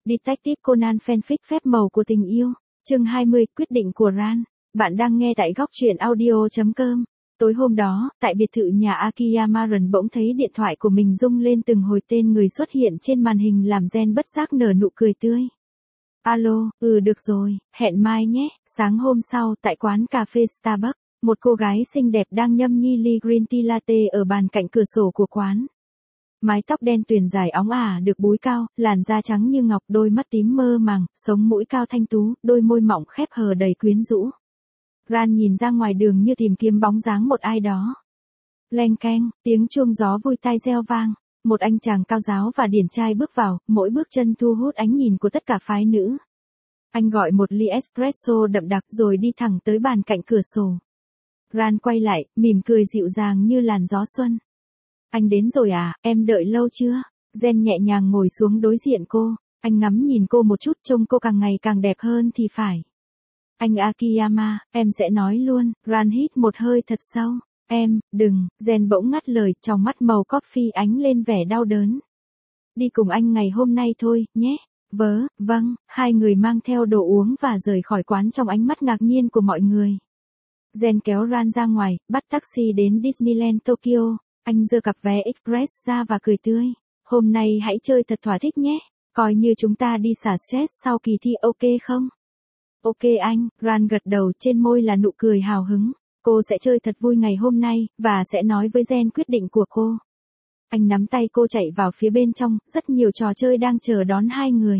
Detective Conan fanfic phép màu của tình yêu. Chương 20, quyết định của Ran. Bạn đang nghe tại góc truyện audio.com. Tối hôm đó, tại biệt thự nhà Akiyama, Ran bỗng thấy điện thoại của mình rung lên từng hồi tên người xuất hiện trên màn hình làm Gen bất giác nở nụ cười tươi. Alo, được rồi, hẹn mai nhé. Sáng hôm sau, tại quán cà phê Starbucks, một cô gái xinh đẹp đang nhâm nhi ly green tea latte ở bàn cạnh cửa sổ của quán. Mái tóc đen tuyền dài óng ả được búi cao, làn da trắng như ngọc, đôi mắt tím mơ màng, sống mũi cao thanh tú, đôi môi mỏng khép hờ đầy quyến rũ. Ran nhìn ra ngoài đường như tìm kiếm bóng dáng một ai đó. Leng keng, tiếng chuông gió vui tai reo vang. Một anh chàng cao ráo và điển trai bước vào, mỗi bước chân thu hút ánh nhìn của tất cả phái nữ. Anh gọi một ly espresso đậm đặc rồi đi thẳng tới bàn cạnh cửa sổ. Ran quay lại, mỉm cười dịu dàng như làn gió xuân. Anh đến rồi à, em đợi lâu chưa? Gen nhẹ nhàng ngồi xuống đối diện cô. Anh ngắm nhìn cô một chút, trông cô càng ngày càng đẹp hơn thì phải. Anh Akiyama, em sẽ nói luôn. Ran hít một hơi thật sâu. Em, đừng. Gen bỗng ngắt lời, trong mắt màu coffee ánh lên vẻ đau đớn. Đi cùng anh ngày hôm nay thôi, nhé. Vâng. Hai người mang theo đồ uống và rời khỏi quán trong ánh mắt ngạc nhiên của mọi người. Gen kéo Ran ra ngoài, bắt taxi đến Disneyland Tokyo. Anh giơ cặp vé express ra và cười tươi. Hôm nay hãy chơi thật thỏa thích nhé. Coi như chúng ta đi xả stress sau kỳ thi, ok không? Ok anh. Ran gật đầu, trên môi là nụ cười hào hứng. Cô sẽ chơi thật vui ngày hôm nay, và sẽ nói với Gen quyết định của cô. Anh nắm tay cô chạy vào phía bên trong, rất nhiều trò chơi đang chờ đón hai người.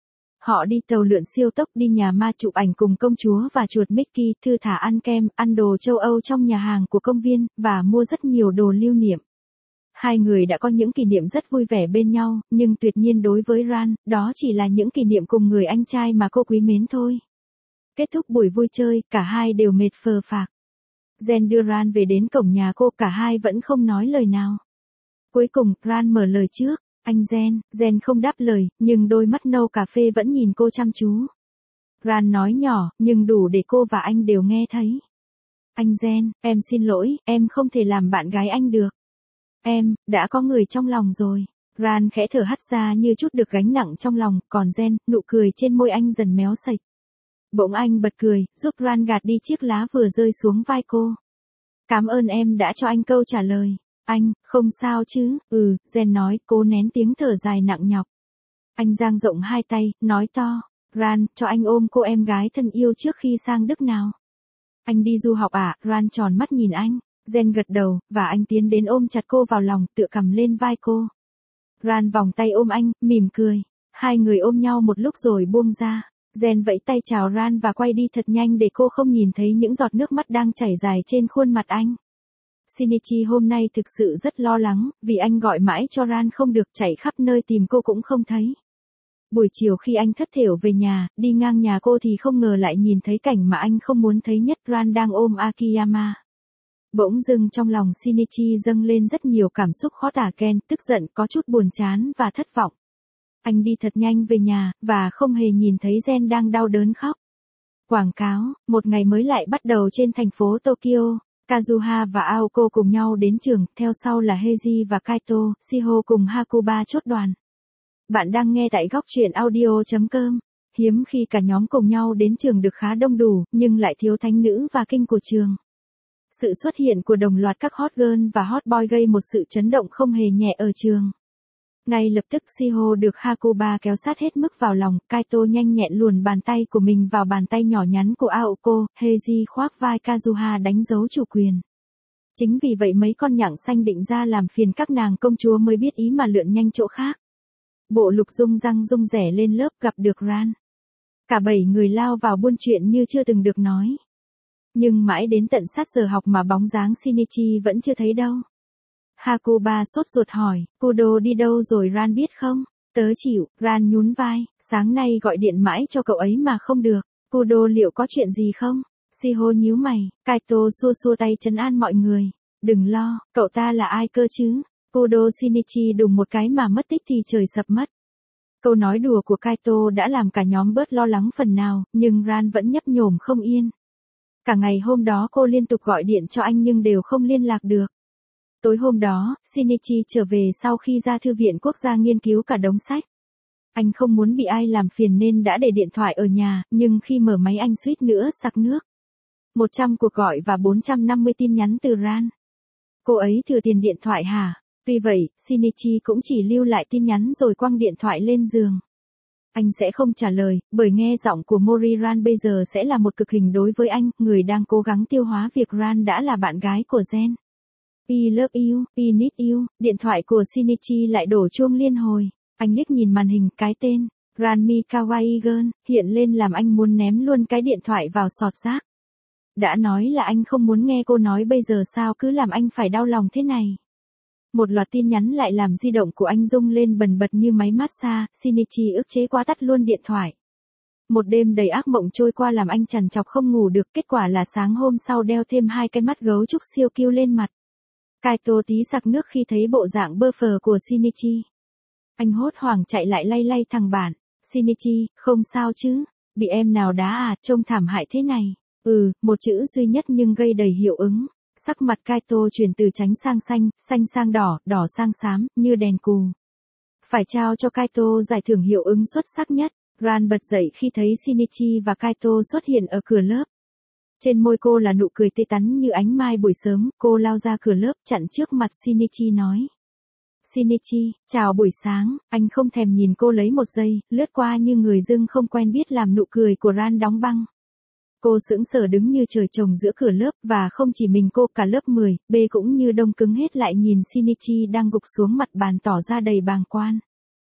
Họ đi tàu lượn siêu tốc, đi nhà ma chụp ảnh cùng công chúa và chuột Mickey, thư thả ăn kem, ăn đồ châu Âu trong nhà hàng của công viên, và mua rất nhiều đồ lưu niệm. Hai người đã có những kỷ niệm rất vui vẻ bên nhau, nhưng tuyệt nhiên đối với Ran, đó chỉ là những kỷ niệm cùng người anh trai mà cô quý mến thôi. Kết thúc buổi vui chơi, cả hai đều mệt phờ phạc. Gen đưa Ran về đến cổng nhà cô, cả hai vẫn không nói lời nào. Cuối cùng, Ran mở lời trước. Anh Gen không đáp lời, nhưng đôi mắt nâu cà phê vẫn nhìn cô chăm chú. Ran nói nhỏ, nhưng đủ để cô và anh đều nghe thấy. Anh Gen, em xin lỗi, em không thể làm bạn gái anh được. Em, đã có người trong lòng rồi. Ran khẽ thở hắt ra như chút được gánh nặng trong lòng, còn Gen, nụ cười trên môi anh dần méo sạch. Bỗng anh bật cười, giúp Ran gạt đi chiếc lá vừa rơi xuống vai cô. Cảm ơn em đã cho anh câu trả lời. Anh, không sao chứ? Gen nói, cố nén tiếng thở dài nặng nhọc. Anh dang rộng hai tay, nói to. Ran, cho anh ôm cô em gái thân yêu trước khi sang Đức nào. Anh đi du học à? Ran tròn mắt nhìn anh. Gen gật đầu, và anh tiến đến ôm chặt cô vào lòng, tựa cằm lên vai cô. Ran vòng tay ôm anh, mỉm cười. Hai người ôm nhau một lúc rồi buông ra. Gen vẫy tay chào Ran và quay đi thật nhanh để cô không nhìn thấy những giọt nước mắt đang chảy dài trên khuôn mặt anh. Shinichi hôm nay thực sự rất lo lắng, vì anh gọi mãi cho Ran không được, chạy khắp nơi tìm cô cũng không thấy. Buổi chiều khi anh thất thểu về nhà, đi ngang nhà cô thì không ngờ lại nhìn thấy cảnh mà anh không muốn thấy nhất, Ran đang ôm Akiyama. Bỗng dưng trong lòng Shinichi dâng lên rất nhiều cảm xúc khó tả, ghen, tức giận, có chút buồn chán và thất vọng. Anh đi thật nhanh về nhà, và không hề nhìn thấy Gen đang đau đớn khóc. Quảng cáo, một ngày mới lại bắt đầu trên thành phố Tokyo. Kazuha và Aoko cùng nhau đến trường, theo sau là Heiji và Kaito, Shiho cùng Hakuba chốt đoàn. Bạn đang nghe tại góc truyện audio.com. Hiếm khi cả nhóm cùng nhau đến trường được khá đông đủ, nhưng lại thiếu thánh nữ và kinh của trường. Sự xuất hiện của đồng loạt các hot girl và hot boy gây một sự chấn động không hề nhẹ ở trường. Ngay lập tức Shiho được Hakuba kéo sát hết mức vào lòng, Kaito nhanh nhẹn luồn bàn tay của mình vào bàn tay nhỏ nhắn của Aoko, Heiji khoác vai Kazuha đánh dấu chủ quyền. Chính vì vậy mấy con nhặng xanh định ra làm phiền các nàng công chúa mới biết ý mà lượn nhanh chỗ khác. Bộ lục rung răng rung rẻ lên lớp gặp được Ran. Cả 7 người lao vào buôn chuyện như chưa từng được nói. Nhưng mãi đến tận sát giờ học mà bóng dáng Shinichi vẫn chưa thấy đâu. Hakuba sốt ruột hỏi, Kudo đi đâu rồi Ran biết không? Tớ chịu, Ran nhún vai, sáng nay gọi điện mãi cho cậu ấy mà không được. Kudo liệu có chuyện gì không? Shiho nhíu mày, Kaito xua xua tay trấn an mọi người. Đừng lo, cậu ta là ai cơ chứ? Kudo Shinichi đùng một cái mà mất tích thì trời sập mất. Câu nói đùa của Kaito đã làm cả nhóm bớt lo lắng phần nào, nhưng Ran vẫn nhấp nhổm không yên. Cả ngày hôm đó cô liên tục gọi điện cho anh nhưng đều không liên lạc được. Tối hôm đó, Shinichi trở về sau khi ra thư viện quốc gia nghiên cứu cả đống sách. Anh không muốn bị ai làm phiền nên đã để điện thoại ở nhà, nhưng khi mở máy anh suýt nữa sặc nước. 100 cuộc gọi và 450 tin nhắn từ Ran. Cô ấy thừa tiền điện thoại hả? Tuy vậy, Shinichi cũng chỉ lưu lại tin nhắn rồi quăng điện thoại lên giường. Anh sẽ không trả lời, bởi nghe giọng của Mori Ran bây giờ sẽ là một cực hình đối với anh, người đang cố gắng tiêu hóa việc Ran đã là bạn gái của Gen. I love you, I need you, điện thoại của Shinichi lại đổ chuông liên hồi. Anh liếc nhìn màn hình, cái tên Ranmi Kawaii Girl hiện lên làm anh muốn ném luôn cái điện thoại vào sọt rác. Đã nói là anh không muốn nghe cô nói bây giờ sao cứ làm anh phải đau lòng thế này. Một loạt tin nhắn lại làm di động của anh rung lên bần bật như máy massage, Shinichi ức chế quá tắt luôn điện thoại. Một đêm đầy ác mộng trôi qua làm anh trằn trọc không ngủ được, kết quả là sáng hôm sau đeo thêm 2 cái mắt gấu trúc siêu cute lên mặt. Kaito tí sặc nước khi thấy bộ dạng bơ phờ của Shinichi. Anh hốt hoảng chạy lại lay lay thằng bạn. Shinichi, không sao chứ? Bị em nào đá à, trông thảm hại thế này. Một chữ duy nhất nhưng gây đầy hiệu ứng. Sắc mặt Kaito chuyển từ trắng sang xanh, xanh sang đỏ, đỏ sang xám, như đèn cù. Phải trao cho Kaito giải thưởng hiệu ứng xuất sắc nhất. Ran bật dậy khi thấy Shinichi và Kaito xuất hiện ở cửa lớp. Trên môi cô là nụ cười tươi tắn như ánh mai buổi sớm, cô lao ra cửa lớp chặn trước mặt Shinichi nói. Shinichi, chào buổi sáng, anh không thèm nhìn cô lấy một giây, lướt qua như người dưng không quen biết làm nụ cười của Ran đóng băng. Cô sững sờ đứng như trời trồng giữa cửa lớp và không chỉ mình cô cả lớp 10, B cũng như đông cứng hết lại nhìn Shinichi đang gục xuống mặt bàn tỏ ra đầy bàng quan.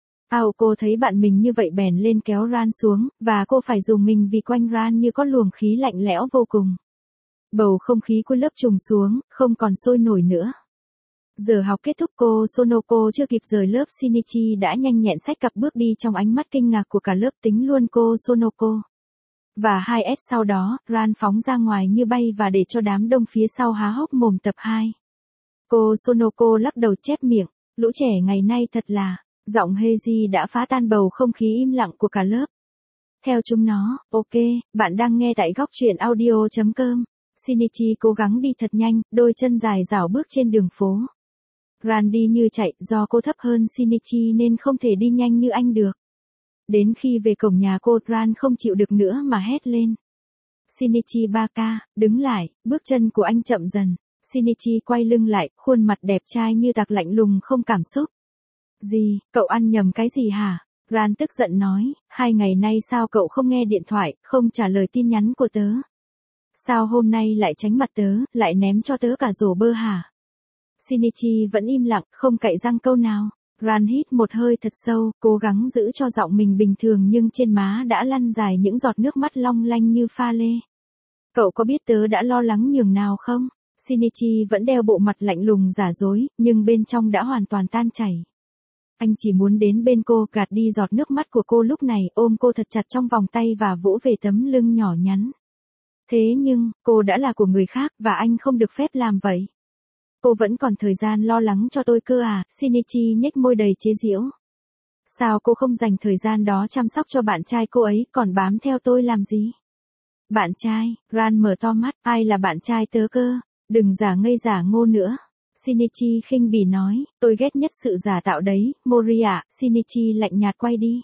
Cô thấy bạn mình như vậy bèn lên kéo Ran xuống, và cô phải dùng mình vì quanh Ran như có luồng khí lạnh lẽo vô cùng. Bầu không khí của lớp trùng xuống, không còn sôi nổi nữa. Giờ học kết thúc cô Sonoko chưa kịp rời lớp Shinichi đã nhanh nhẹn xách cặp bước đi trong ánh mắt kinh ngạc của cả lớp tính luôn cô Sonoko. Và 2S sau đó, Ran phóng ra ngoài như bay và để cho đám đông phía sau há hốc mồm tập 2. Cô Sonoko lắc đầu chép miệng, lũ trẻ ngày nay thật là, giọng Heiji đã phá tan bầu không khí im lặng của cả lớp. Theo chúng nó, ok, bạn đang nghe tại góc truyện audio.com. Shinichi cố gắng đi thật nhanh, đôi chân dài rảo bước trên đường phố. Ran đi như chạy, do cô thấp hơn Shinichi nên không thể đi nhanh như anh được. Đến khi về cổng nhà cô, Ran không chịu được nữa mà hét lên. Shinichi Baka, đứng lại, bước chân của anh chậm dần. Shinichi quay lưng lại, khuôn mặt đẹp trai như tạc lạnh lùng không cảm xúc. Gì, cậu ăn nhầm cái gì hả? Ran tức giận nói, 2 ngày nay sao cậu không nghe điện thoại, không trả lời tin nhắn của tớ? Sao hôm nay lại tránh mặt tớ, lại ném cho tớ cả rổ bơ hả? Shinichi vẫn im lặng, không cạy răng câu nào. Ran hít một hơi thật sâu, cố gắng giữ cho giọng mình bình thường nhưng trên má đã lăn dài những giọt nước mắt long lanh như pha lê. Cậu có biết tớ đã lo lắng nhường nào không? Shinichi vẫn đeo bộ mặt lạnh lùng giả dối, nhưng bên trong đã hoàn toàn tan chảy. Anh chỉ muốn đến bên cô, gạt đi giọt nước mắt của cô lúc này, ôm cô thật chặt trong vòng tay và vỗ về tấm lưng nhỏ nhắn. Thế nhưng, cô đã là của người khác và anh không được phép làm vậy. Cô vẫn còn thời gian lo lắng cho tôi cơ à? Shinichi nhếch môi đầy chế giễu. Sao cô không dành thời gian đó chăm sóc cho bạn trai cô ấy, còn bám theo tôi làm gì? Bạn trai? Ran mở to mắt, ai là bạn trai tớ cơ? Đừng giả ngây giả ngô nữa. Shinichi khinh bỉ nói, tôi ghét nhất sự giả tạo đấy, Moria. Shinichi lạnh nhạt quay đi.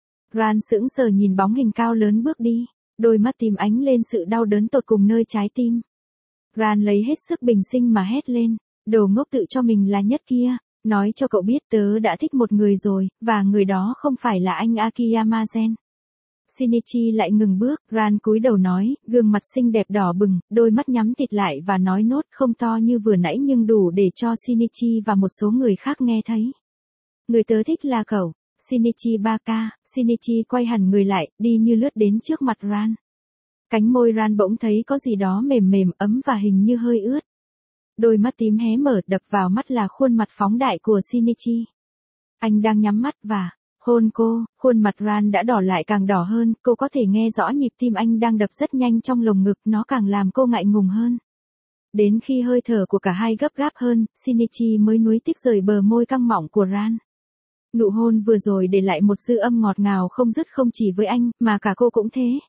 Ran sững sờ nhìn bóng hình cao lớn bước đi, đôi mắt tím ánh lên sự đau đớn tột cùng nơi trái tim. Ran lấy hết sức bình sinh mà hét lên, đồ ngốc tự cho mình là nhất kia, nói cho cậu biết tớ đã thích một người rồi, và người đó không phải là anh Akiyama Gen. Shinichi lại ngừng bước, Ran cúi đầu nói, gương mặt xinh đẹp đỏ bừng, đôi mắt nhắm tịt lại và nói nốt không to như vừa nãy nhưng đủ để cho Shinichi và một số người khác nghe thấy. Người tớ thích là cậu, Shinichi Baka. Shinichi quay hẳn người lại, đi như lướt đến trước mặt Ran. Cánh môi Ran bỗng thấy có gì đó mềm mềm ấm và hình như hơi ướt. Đôi mắt tím hé mở, đập vào mắt là khuôn mặt phóng đại của Shinichi. Anh đang nhắm mắt và hôn cô, khuôn mặt Ran đã đỏ lại càng đỏ hơn, cô có thể nghe rõ nhịp tim anh đang đập rất nhanh trong lồng ngực, nó càng làm cô ngại ngùng hơn. Đến khi hơi thở của cả hai gấp gáp hơn, Shinichi mới nuối tiếc rời bờ môi căng mọng của Ran. Nụ hôn vừa rồi để lại một dư âm ngọt ngào không dứt không chỉ với anh, mà cả cô cũng thế.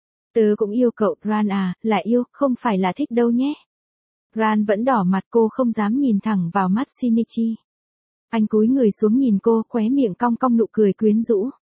Tớ cũng yêu cậu, Ran à, là yêu, không phải là thích đâu nhé. Ran vẫn đỏ mặt, cô không dám nhìn thẳng vào mắt Shinichi. Anh cúi người xuống nhìn cô, khóe miệng cong cong nụ cười quyến rũ.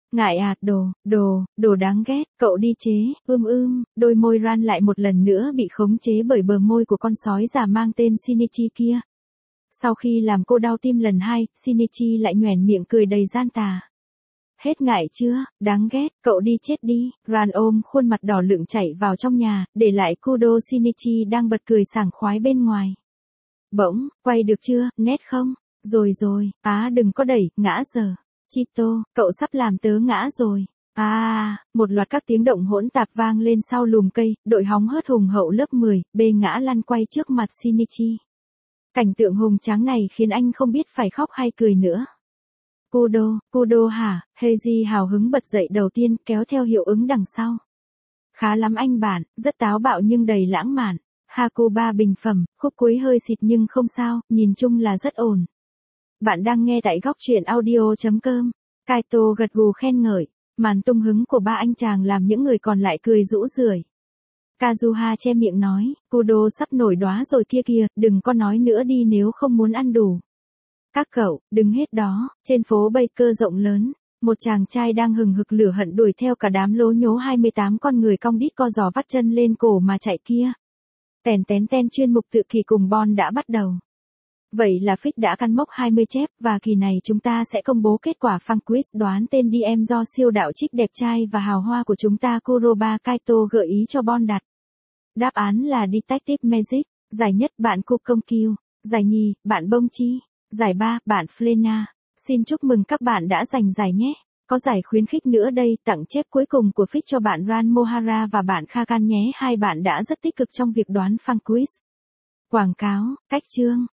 Ngại à, đồ đáng ghét, cậu đi chế, đôi môi Ran lại một lần nữa bị khống chế bởi bờ môi của con sói già mang tên Shinichi kia. Sau khi làm cô đau tim lần 2, Shinichi lại nhoẻn miệng cười đầy gian tà. Hết ngại chưa, đáng ghét, cậu đi chết đi, Ran ôm khuôn mặt đỏ lựng chạy vào trong nhà, để lại Kudo Shinichi đang bật cười sảng khoái bên ngoài. Bỗng, quay được chưa, nét không? Rồi, đừng có đẩy, ngã giờ. Chito, cậu sắp làm tớ ngã rồi. Một loạt các tiếng động hỗn tạp vang lên sau lùm cây, đội hóng hớt hùng hậu lớp 10, bê ngã lăn quay trước mặt Shinichi. Cảnh tượng hùng tráng này khiến anh không biết phải khóc hay cười nữa. Kudo hả? Heiji hào hứng bật dậy đầu tiên, kéo theo hiệu ứng đằng sau. Khá lắm anh bạn, rất táo bạo nhưng đầy lãng mạn. Hakuba bình phẩm, khúc cuối hơi xịt nhưng không sao, nhìn chung là rất ổn. Bạn đang nghe tại góc truyện audio.com. Kaito gật gù khen ngợi, màn tung hứng của ba anh chàng làm những người còn lại cười rũ rượi. Kazuha che miệng nói, Kudo sắp nổi đóa rồi kia kìa, đừng có nói nữa đi nếu không muốn ăn đủ. Các cậu, đứng hết đó, trên phố Baker rộng lớn, một chàng trai đang hừng hực lửa hận đuổi theo cả đám lố nhố 28 con người cong đít co giò vắt chân lên cổ mà chạy kia. Ten chuyên mục tự kỳ cùng Bon đã bắt đầu. Vậy là Fix đã căn mốc 20 chép và kỳ này chúng ta sẽ công bố kết quả fan quiz đoán tên DM do siêu đạo trích đẹp trai và hào hoa của chúng ta Kuroba Kaito gợi ý cho Bon đặt. Đáp án là Detective Magic, giải nhất bạn Kukong Kyu, giải nhì, bạn Bông Chi, giải ba, bạn Flena. Xin chúc mừng các bạn đã giành giải nhé. Có giải khuyến khích nữa đây, tặng chép cuối cùng của Fix cho bạn Ran Mohara và bạn Khagan nhé. Hai bạn đã rất tích cực trong việc đoán fan quiz. Quảng cáo, cách chương.